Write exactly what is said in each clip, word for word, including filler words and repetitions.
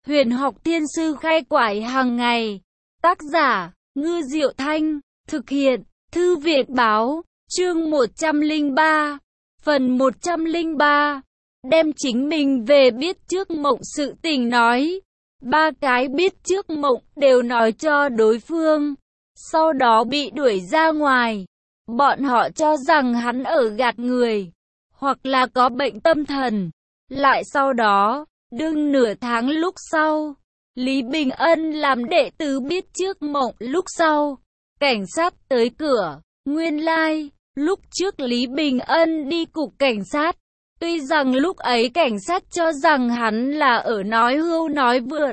Huyền học thiên sư khai quải hàng ngày. Tác giả, Ngư Diệu Thanh. Thực hiện, Thư viện báo. Chương một trăm lẻ ba. Phần một trăm lẻ ba. Đem chính mình về biết trước mộng sự tình nói. Ba cái biết trước mộng đều nói cho đối phương. Sau đó bị đuổi ra ngoài. Bọn họ cho rằng hắn ở gạt người, hoặc là có bệnh tâm thần. Lại sau đó, đương nửa tháng lúc sau, Lý Bình Ân làm đệ tử biết trước mộng lúc sau. Cảnh sát tới cửa, nguyên lai, like, lúc trước Lý Bình Ân đi cục cảnh sát. Tuy rằng lúc ấy cảnh sát cho rằng hắn là ở nói hưu nói vượt,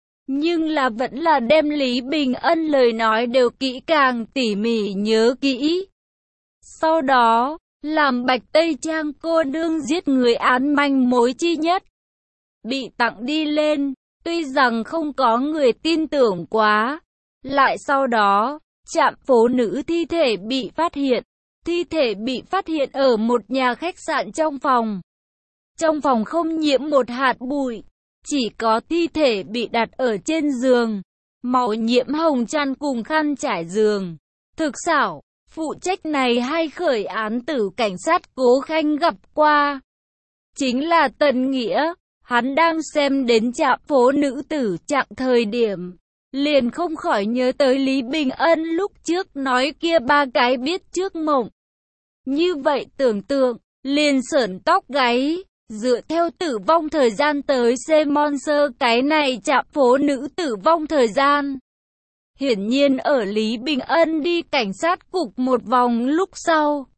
nhưng là vẫn là đem Lý Bình Ân lời nói đều kỹ càng tỉ mỉ nhớ kỹ. Sau đó, làm Bạch Tây Trang cô nương giết người án manh mối chi nhất bị tặng đi lên, tuy rằng không có người tin tưởng quá. Lại sau đó, trạm phố nữ thi thể bị phát hiện. Thi thể bị phát hiện ở một nhà khách sạn trong phòng. Trong phòng không nhiễm một hạt bụi, chỉ có thi thể bị đặt ở trên giường, màu nhiễm hồng chăn cùng khăn trải giường. Thực xảo, phụ trách này hay khởi án tử cảnh sát Cố Khanh gặp qua. Chính là Tần Nghĩa, hắn đang xem đến trạm phố nữ tử trạng thời điểm. Liền không khỏi nhớ tới Lý Bình Ân lúc trước nói kia ba cái biết trước mộng. Như vậy tưởng tượng, liền sởn tóc gáy. Dựa theo tử vong thời gian tới Simon sơ cái này trạm phố nữ tử vong thời gian. Hiển nhiên ở Lý Bình Ân đi cảnh sát cục một vòng lúc sau,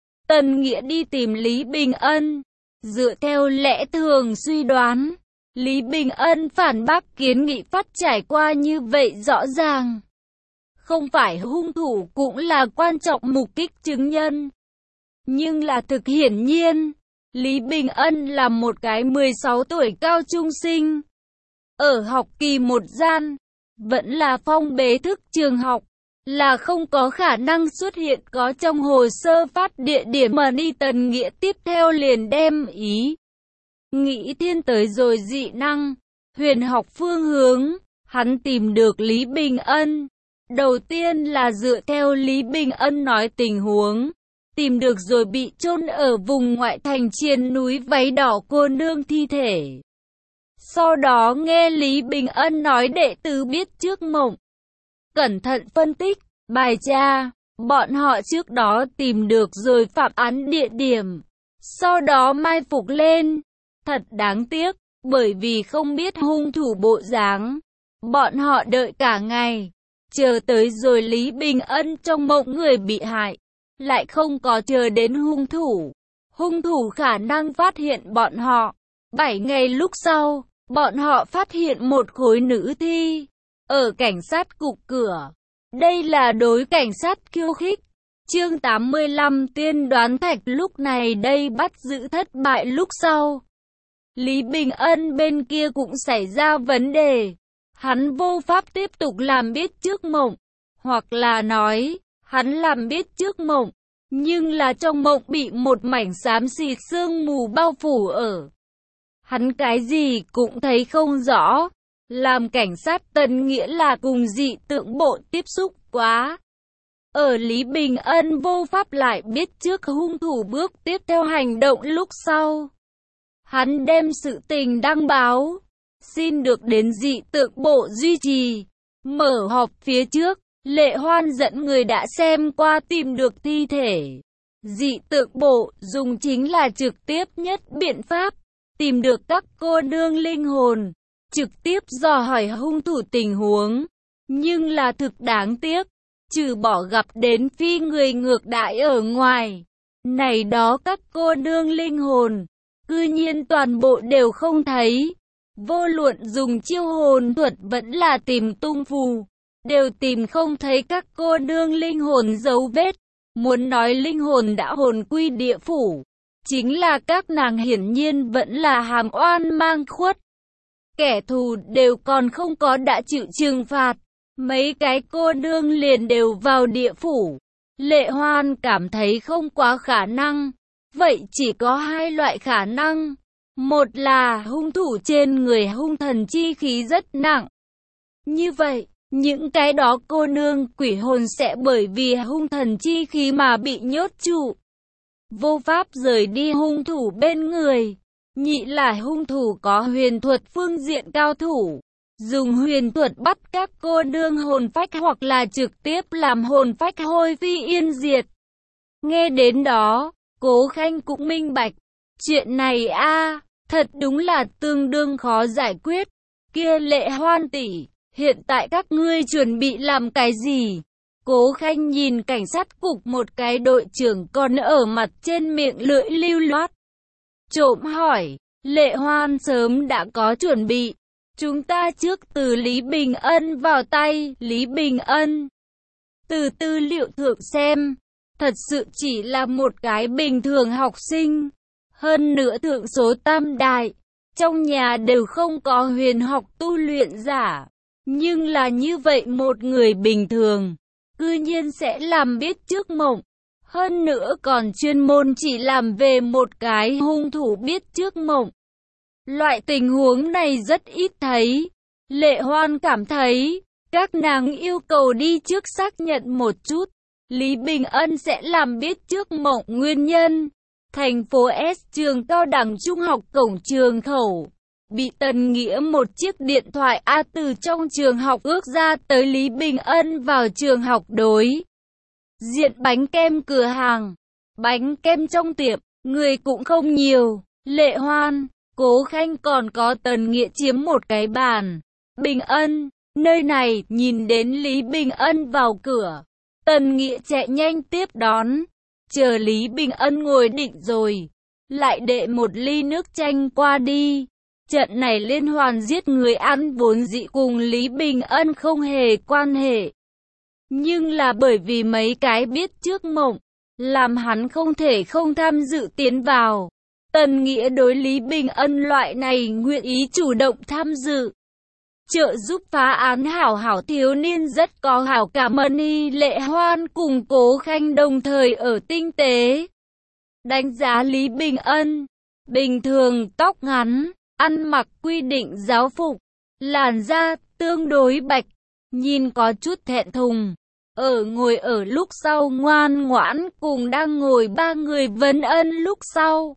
Tần Nghĩa đi tìm Lý Bình Ân. Dựa theo lẽ thường suy đoán, Lý Bình Ân phản bác kiến nghị phát trải qua như vậy rõ ràng. Không phải hung thủ cũng là quan trọng mục đích chứng nhân. Nhưng là thực hiển nhiên, Lý Bình Ân là một cái mười sáu tuổi cao trung sinh. Ở học kỳ một gian, vẫn là phong bế thức trường học, là không có khả năng xuất hiện có trong hồ sơ phát địa điểm mà đi. Tần Nghĩa tiếp theo liền đem ý nghĩ thiên tới rồi dị năng, huyền học phương hướng, hắn tìm được Lý Bình Ân. Đầu tiên là dựa theo Lý Bình Ân nói tình huống, tìm được rồi bị chôn ở vùng ngoại thành trên núi váy đỏ cô nương thi thể. Sau đó nghe Lý Bình Ân nói đệ tử biết trước mộng. Cẩn thận phân tích, bài tra, bọn họ trước đó tìm được rồi phạm án địa điểm. Sau đó mai phục lên. Thật đáng tiếc, bởi vì không biết hung thủ bộ dáng. Bọn họ đợi cả ngày, chờ tới rồi Lý Bình Ân trong mộng người bị hại. Lại không có chờ đến hung thủ. Hung thủ khả năng phát hiện bọn họ. Bảy ngày lúc sau, bọn họ phát hiện một khối nữ thi ở cảnh sát cục cửa. Đây là đối cảnh sát khiêu khích. Chương tám mươi lăm tiên đoán thạch. Lúc này đây bắt giữ thất bại lúc sau, Lý Bình Ân bên kia cũng xảy ra vấn đề. Hắn vô pháp tiếp tục làm biết trước mộng, hoặc là nói, hắn làm biết trước mộng, nhưng là trong mộng bị một mảnh xám xịt sương mù bao phủ ở. Hắn cái gì cũng thấy không rõ. Làm cảnh sát Tần Nghĩa là cùng dị tượng bộ tiếp xúc quá. Ở Lý Bình Ân vô pháp lại biết trước hung thủ bước tiếp theo hành động lúc sau. Hắn đem sự tình đăng báo, xin được đến dị tượng bộ duy trì. Mở họp phía trước, Lệ Hoan dẫn người đã xem qua tìm được thi thể. Dị tượng bộ dùng chính là trực tiếp nhất biện pháp, tìm được các cô nương linh hồn, trực tiếp dò hỏi hung thủ tình huống. Nhưng là thực đáng tiếc, trừ bỏ gặp đến phi người ngược đãi ở ngoài, này đó các cô nương linh hồn, cư nhiên toàn bộ đều không thấy. Vô luận dùng chiêu hồn thuật vẫn là tìm tung phù, đều tìm không thấy các cô nương linh hồn dấu vết. Muốn nói linh hồn đã hồn quy địa phủ, chính là các nàng hiển nhiên vẫn là hàm oan mang khuất. Kẻ thù đều còn không có đã chịu trừng phạt, mấy cái cô nương liền đều vào địa phủ. Lệ Hoan cảm thấy không quá khả năng, vậy chỉ có hai loại khả năng. Một là hung thủ trên người hung thần chi khí rất nặng. Như vậy, những cái đó cô nương quỷ hồn sẽ bởi vì hung thần chi khí mà bị nhốt trụ, vô pháp rời đi hung thủ bên người. Nhị là hung thủ có huyền thuật phương diện cao thủ, dùng huyền thuật bắt các cô nương hồn phách hoặc là trực tiếp làm hồn phách hôi phi yên diệt. Nghe đến đó, Cố Khanh cũng minh bạch, chuyện này a, thật đúng là tương đương khó giải quyết. Kia Lệ Hoan tỷ, hiện tại các ngươi chuẩn bị làm cái gì? Cố Khanh nhìn cảnh sát cục một cái đội trưởng còn ở mặt trên miệng lưỡi lưu loát, trộm hỏi. Lệ Hoan sớm đã có chuẩn bị. Chúng ta trước từ Lý Bình Ân vào tay. Lý Bình Ân, từ tư liệu thượng xem, thật sự chỉ là một cái bình thường học sinh. Hơn nữa thượng số tam đại, trong nhà đều không có huyền học tu luyện giả. Nhưng là như vậy một người bình thường, cư nhiên sẽ làm biết trước mộng. Hơn nữa còn chuyên môn chỉ làm về một cái hung thủ biết trước mộng. Loại tình huống này rất ít thấy. Lệ Hoan cảm thấy, các nàng yêu cầu đi trước xác nhận một chút, Lý Bình Ân sẽ làm biết trước mộng nguyên nhân. Thành phố S trường cao đẳng trung học cổng trường khẩu, bị Tần Nghĩa một chiếc điện thoại A từ trong trường học ước ra tới Lý Bình Ân vào trường học đối diện bánh kem cửa hàng. Bánh kem trong tiệm, người cũng không nhiều. Lệ Hoan, Cố Khanh còn có Tần Nghĩa chiếm một cái bàn. Bình Ân, nơi này, nhìn đến Lý Bình Ân vào cửa, Tần Nghĩa chạy nhanh tiếp đón. Chờ Lý Bình Ân ngồi định rồi, lại đệ một ly nước chanh qua đi. Trận này liên hoàn giết người ăn vốn dĩ cùng Lý Bình Ân không hề quan hệ. Nhưng là bởi vì mấy cái biết trước mộng, làm hắn không thể không tham dự tiến vào. Tần Nghĩa đối Lý Bình Ân loại này nguyện ý chủ động tham dự, trợ giúp phá án hảo hảo thiếu niên rất có hảo cảm. Y Lệ Hoan cùng Cố Khanh đồng thời ở tinh tế đánh giá Lý Bình Ân. Bình thường tóc ngắn, ăn mặc quy định giáo phục, làn da tương đối bạch, nhìn có chút thẹn thùng. Ở ngồi ở lúc sau ngoan ngoãn cùng đang ngồi ba người Vân Ân lúc sau,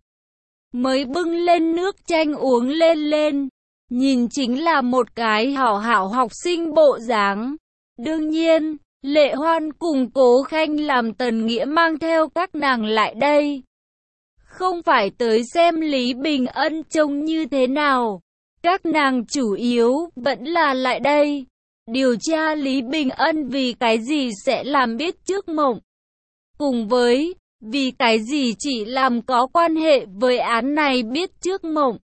mới bưng lên nước chanh uống lên lên. Nhìn chính là một cái hảo hảo học sinh bộ dáng. Đương nhiên, Lệ Hoan cùng Cố Khanh làm Tần Nghĩa mang theo các nàng lại đây, không phải tới xem Lý Bình Ân trông như thế nào. Các nàng chủ yếu vẫn là lại đây điều tra Lý Bình Ân vì cái gì sẽ làm biết trước mộng, cùng với vì cái gì chỉ làm có quan hệ với án này biết trước mộng.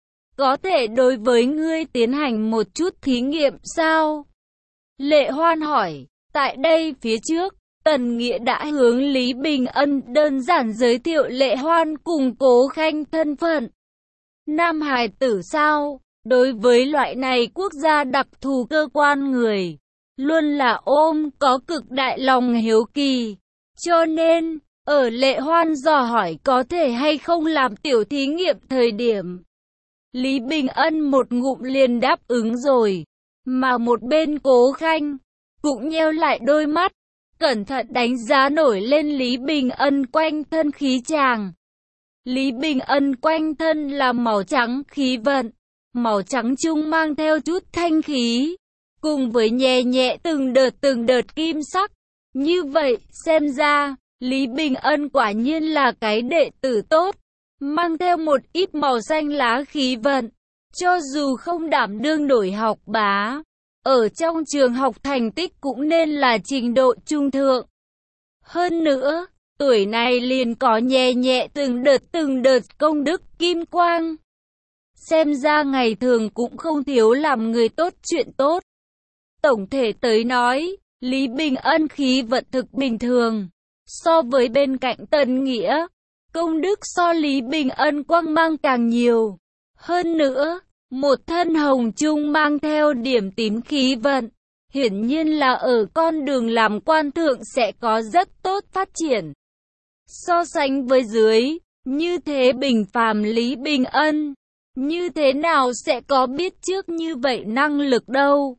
Có thể đối với ngươi tiến hành một chút thí nghiệm sao? Lệ Hoan hỏi. Tại đây phía trước, Tần Nghĩa đã hướng Lý Bình Ân đơn giản giới thiệu Lệ Hoan cùng Cố Khanh thân phận. Nam hài tử sao? Đối với loại này quốc gia đặc thù cơ quan người, luôn là ôm có cực đại lòng hiếu kỳ. Cho nên, ở Lệ Hoan dò hỏi có thể hay không làm tiểu thí nghiệm thời điểm, Lý Bình Ân một ngụm liền đáp ứng rồi. Mà một bên Cố Khanh cũng nheo lại đôi mắt, cẩn thận đánh giá nổi lên Lý Bình Ân quanh thân khí chàng. Lý Bình Ân quanh thân là màu trắng khí vận, màu trắng trung mang theo chút thanh khí, cùng với nhẹ nhẹ từng đợt từng đợt kim sắc. Như vậy, xem ra, Lý Bình Ân quả nhiên là cái đệ tử tốt, mang theo một ít màu xanh lá khí vận. Cho dù không đảm đương nổi học bá, ở trong trường học thành tích cũng nên là trình độ trung thượng. Hơn nữa, tuổi này liền có nhẹ nhẹ từng đợt từng đợt công đức kim quang. Xem ra ngày thường cũng không thiếu làm người tốt chuyện tốt. Tổng thể tới nói, Lý Bình Ân khí vận thực bình thường. So với bên cạnh Tần Nghĩa, công đức so Lý Bình Ân quang mang càng nhiều. Hơn nữa, một thân hồng trung mang theo điểm tím khí vận, hiển nhiên là ở con đường làm quan thượng sẽ có rất tốt phát triển. So sánh với dưới, như thế bình phàm Lý Bình Ân, như thế nào sẽ có biết trước như vậy năng lực đâu.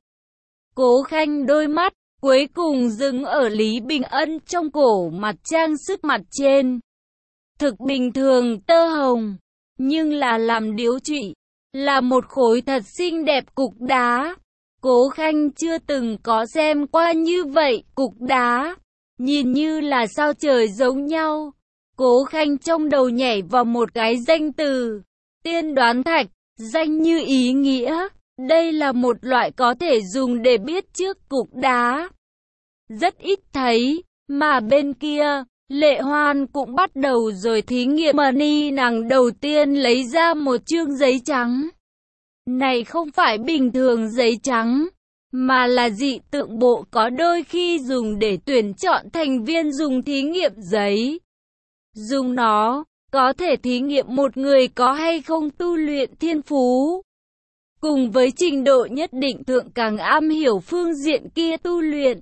Cố Khanh đôi mắt, cuối cùng dừng ở Lý Bình Ân trong cổ mặt trang sức mặt trên. Thực bình thường tơ hồng, nhưng là làm điếu trụy, là một khối thật xinh đẹp cục đá. Cố Khanh chưa từng có xem qua như vậy cục đá, nhìn như là sao trời giống nhau. Cố Khanh trong đầu nhảy vào một cái danh từ, tiên đoán thạch, danh như ý nghĩa. Đây là một loại có thể dùng để biết trước cục đá. Rất ít thấy, mà bên kia, Lệ Hoan cũng bắt đầu rồi thí nghiệm. Money nàng đầu tiên lấy ra một chương giấy trắng. Này không phải bình thường giấy trắng, mà là dị tượng bộ có đôi khi dùng để tuyển chọn thành viên dùng thí nghiệm giấy. Dùng nó, có thể thí nghiệm một người có hay không tu luyện thiên phú. Cùng với trình độ nhất định thượng càng am hiểu phương diện kia tu luyện.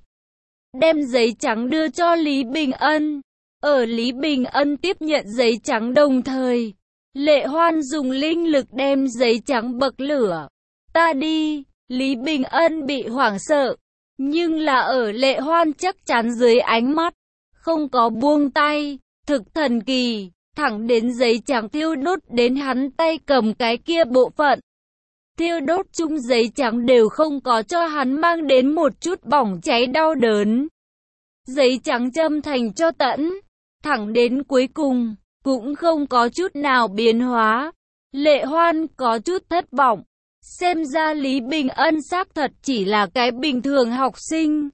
Đem giấy trắng đưa cho Lý Bình Ân. Ở Lý Bình Ân tiếp nhận giấy trắng đồng thời, Lệ Hoan dùng linh lực đem giấy trắng bậc lửa. Ta đi, Lý Bình Ân bị hoảng sợ, nhưng là ở Lệ Hoan chắc chắn dưới ánh mắt, không có buông tay, thực thần kỳ, thẳng đến giấy trắng thiêu đốt đến hắn tay cầm cái kia bộ phận. Thiêu đốt chung giấy trắng đều không có cho hắn mang đến một chút bỏng cháy đau đớn. Giấy trắng châm thành cho tẫn, thẳng đến cuối cùng, cũng không có chút nào biến hóa. Lệ Hoan có chút thất vọng. Xem ra Lý Bình Ân xác thật chỉ là cái bình thường học sinh.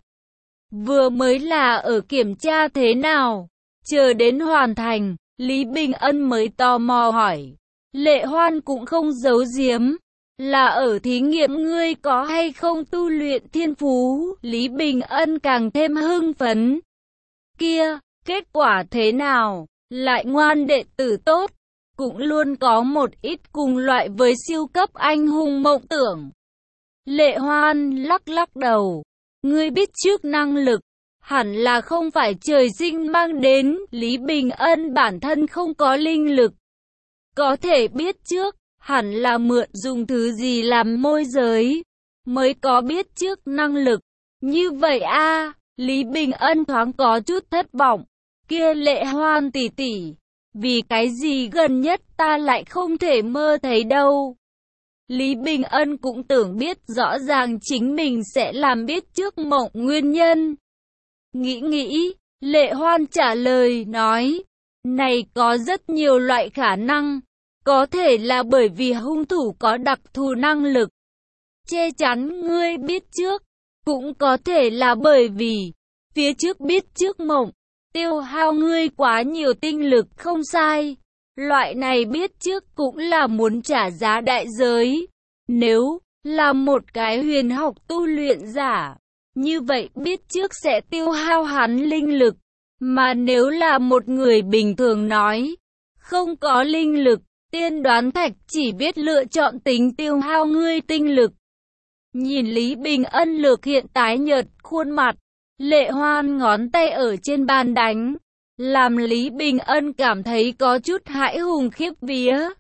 Vừa mới là ở kiểm tra thế nào? Chờ đến hoàn thành, Lý Bình Ân mới tò mò hỏi. Lệ Hoan cũng không giấu giếm. Là ở thí nghiệm ngươi có hay không tu luyện thiên phú? Lý Bình Ân càng thêm hưng phấn. Kia, kết quả thế nào? Lại ngoan đệ tử tốt. Cũng luôn có một ít cùng loại với siêu cấp anh hùng mộng tưởng. Lệ Hoan lắc lắc đầu. Ngươi biết trước năng lực, hẳn là không phải trời sinh mang đến. Lý Bình Ân bản thân không có linh lực. Có thể biết trước, hẳn là mượn dùng thứ gì làm môi giới, mới có biết trước năng lực. Như vậy a à, Lý Bình Ân thoáng có chút thất vọng. Kia Lệ Hoan tỷ tỷ, vì cái gì gần nhất ta lại không thể mơ thấy đâu. Lý Bình Ân cũng tưởng biết rõ ràng chính mình sẽ làm biết trước mộng nguyên nhân. Nghĩ nghĩ, Lệ Hoan trả lời nói, này có rất nhiều loại khả năng. Có thể là bởi vì hung thủ có đặc thù năng lực che chắn ngươi biết trước, cũng có thể là bởi vì phía trước biết trước mộng tiêu hao ngươi quá nhiều tinh lực. Không sai, loại này biết trước cũng là muốn trả giá đại giới. Nếu là một cái huyền học tu luyện giả, như vậy biết trước sẽ tiêu hao hắn linh lực, mà nếu là một người bình thường nói không có linh lực, tiên đoán thạch chỉ biết lựa chọn tính tiêu hao ngươi tinh lực. Nhìn Lý Bình Ân lược hiện tái nhợt khuôn mặt, Lệ Hoan ngón tay ở trên bàn đánh, làm Lý Bình Ân cảm thấy có chút hãi hùng khiếp vía.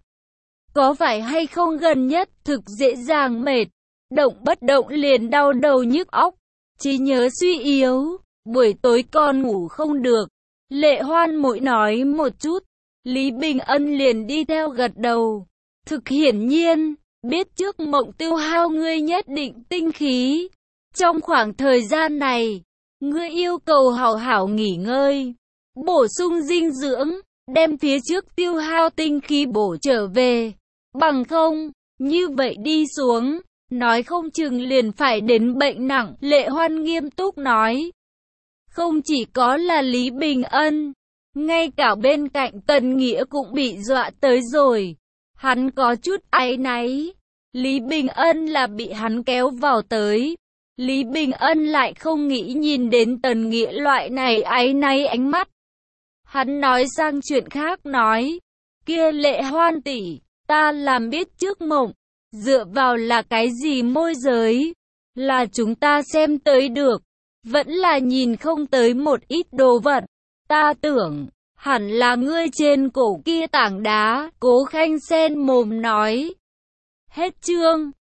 Có phải hay không gần nhất thực dễ dàng mệt, động bất động liền đau đầu nhức óc, trí nhớ suy yếu, buổi tối còn ngủ không được. Lệ Hoan mỗi nói một chút, Lý Bình Ân liền đi theo gật đầu. Thực hiển nhiên, biết trước mộng tiêu hao ngươi nhất định tinh khí. Trong khoảng thời gian này, ngươi yêu cầu hảo hảo nghỉ ngơi, bổ sung dinh dưỡng, đem phía trước tiêu hao tinh khí bổ trở về. Bằng không, như vậy đi xuống, nói không chừng liền phải đến bệnh nặng. Lệ Hoan nghiêm túc nói. Không chỉ có là Lý Bình Ân, ngay cả bên cạnh Tần Nghĩa cũng bị dọa tới rồi. Hắn có chút áy náy. Lý Bình Ân là bị hắn kéo vào tới. Lý Bình Ân lại không nghĩ nhìn đến Tần Nghĩa loại này áy náy ánh mắt. Hắn nói sang chuyện khác nói. Kia Lệ Hoan tỷ, ta làm biết trước mộng. Dựa vào là cái gì môi giới? Là chúng ta xem tới được. Vẫn là nhìn không tới một ít đồ vật. Ta tưởng, hẳn là ngươi trên cổ kia tảng đá. Cố Khanh sen mồm nói. Hết chương.